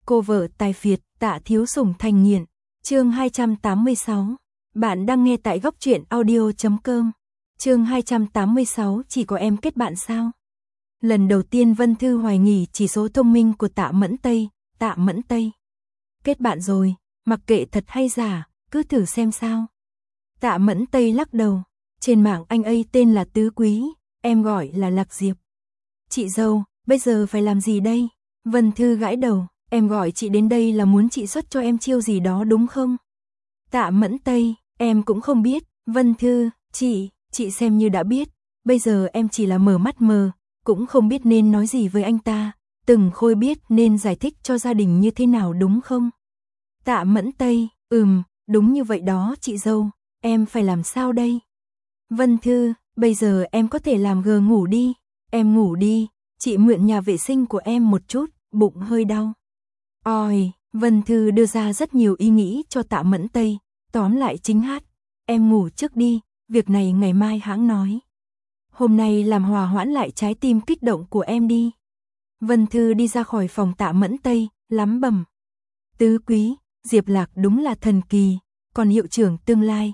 Cô vợ tài phiệt, Tạ Thiếu Sủng thành nghiện. Chương 286. Bạn đang nghe tại góc truyện audio.com. Chương 286, chỉ có em kết bạn sao? Lần đầu tiên Vân Thư hoài nghi chỉ số thông minh của Tạ Mẫn Tây. Tạ Mẫn Tây kết bạn rồi, mặc kệ thật hay giả, cứ thử xem sao. Tạ Mẫn Tây lắc đầu. Trên mạng anh ấy tên là Tứ Quý, em gọi là Lạc Diệp. Chị dâu, bây giờ phải làm gì đây? Vân Thư gãi đầu. Em gọi chị đến đây là muốn chị xuất cho em chiêu gì đó đúng không? Tạ Mẫn Tây, em cũng không biết. Vân Thư, chị xem như đã biết. Bây giờ em chỉ là mở mắt mờ, cũng không biết nên nói gì với anh ta. Từng Khôi biết nên giải thích cho gia đình như thế nào đúng không? Tạ Mẫn Tây, đúng như vậy đó chị dâu, em phải làm sao đây? Vân Thư, bây giờ em có thể làm ngủ đi. Em ngủ đi, chị mượn nhà vệ sinh của em một chút, bụng hơi đau. Ôi, Vân Thư đưa ra rất nhiều ý nghĩ cho Tạ Mẫn Tây, tóm lại chính hát. Em ngủ trước đi, việc này ngày mai hãng nói. Hôm nay làm hòa hoãn lại trái tim kích động của em đi. Vân Thư đi ra khỏi phòng Tạ Mẫn Tây, lắm bẩm. Tứ Quý, Diệp Lạc đúng là thần kỳ, còn hiệu trưởng tương lai,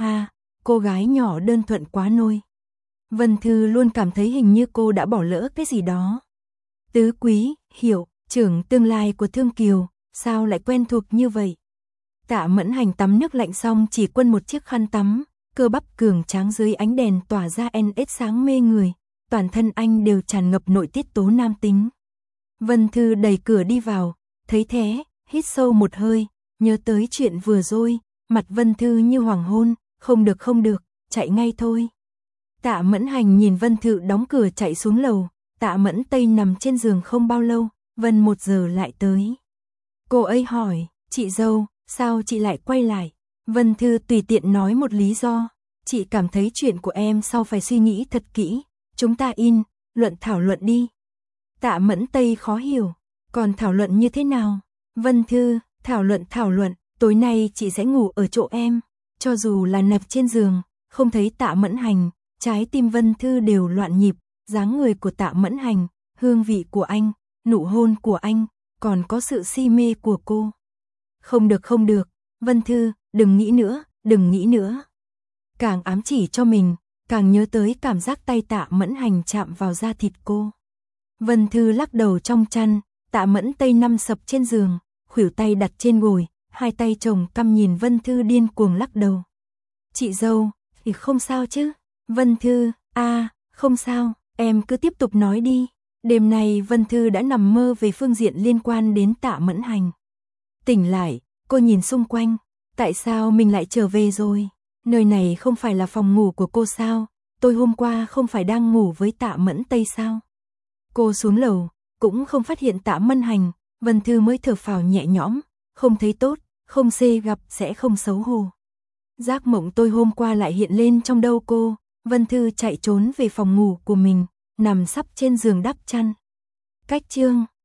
cô gái nhỏ đơn thuần quá nôi. Vân Thư luôn cảm thấy hình như cô đã bỏ lỡ cái gì đó. Tứ Quý, hiệu trưởng tương lai của Thương Kiều, sao lại quen thuộc như vậy? Tạ Mẫn Hành tắm nước lạnh xong chỉ quân một chiếc khăn tắm, cơ bắp cường tráng dưới ánh đèn tỏa ra NS sáng mê người, toàn thân anh đều tràn ngập nội tiết tố nam tính. Vân Thư đẩy cửa đi vào, thấy thế, hít sâu một hơi, nhớ tới chuyện vừa rồi, mặt Vân Thư như hoàng hôn, không được, chạy ngay thôi. Tạ Mẫn Hành nhìn Vân Thư đóng cửa chạy xuống lầu, Tạ Mẫn Tây nằm trên giường không bao lâu, 1 giờ lại tới. Cô ấy hỏi, chị dâu, sao chị lại quay lại? Vân Thư tùy tiện nói một lý do, chị cảm thấy chuyện của em sau phải suy nghĩ thật kỹ, chúng ta thảo luận đi. Tạ Mẫn Tây khó hiểu, còn thảo luận như thế nào? Vân Thư, thảo luận, tối nay chị sẽ ngủ ở chỗ em, cho dù là nằm trên giường, không thấy Tạ Mẫn Hành, trái tim Vân Thư đều loạn nhịp, dáng người của Tạ Mẫn Hành, hương vị của anh, nụ hôn của anh, còn có sự si mê của cô. Không được, Vân Thư, đừng nghĩ nữa. Càng ám chỉ cho mình, càng nhớ tới cảm giác tay Tạ Mẫn Hành chạm vào da thịt cô. Vân Thư lắc đầu trong chăn, Tạ Mẫn Tây nằm sập trên giường, khuỷu tay đặt trên gối, hai tay chồng căm nhìn Vân Thư điên cuồng lắc đầu. Chị dâu, thì không sao chứ? Vân Thư, không sao, em cứ tiếp tục nói đi. Đêm nay Vân Thư đã nằm mơ về phương diện liên quan đến Tạ Mẫn Hành. Tỉnh lại, cô nhìn xung quanh, tại sao mình lại trở về rồi? Nơi này không phải là phòng ngủ của cô sao? Tôi hôm qua không phải đang ngủ với Tạ Mẫn Tây sao? Cô xuống lầu, cũng không phát hiện Tạ Mẫn Hành, Vân Thư mới thở phào nhẹ nhõm, không thấy tốt, không xê gặp sẽ không xấu hổ. Giác mộng tôi hôm qua lại hiện lên trong đầu cô, Vân Thư chạy trốn về phòng ngủ của mình, nằm sắp trên giường đắp chăn. Cách chương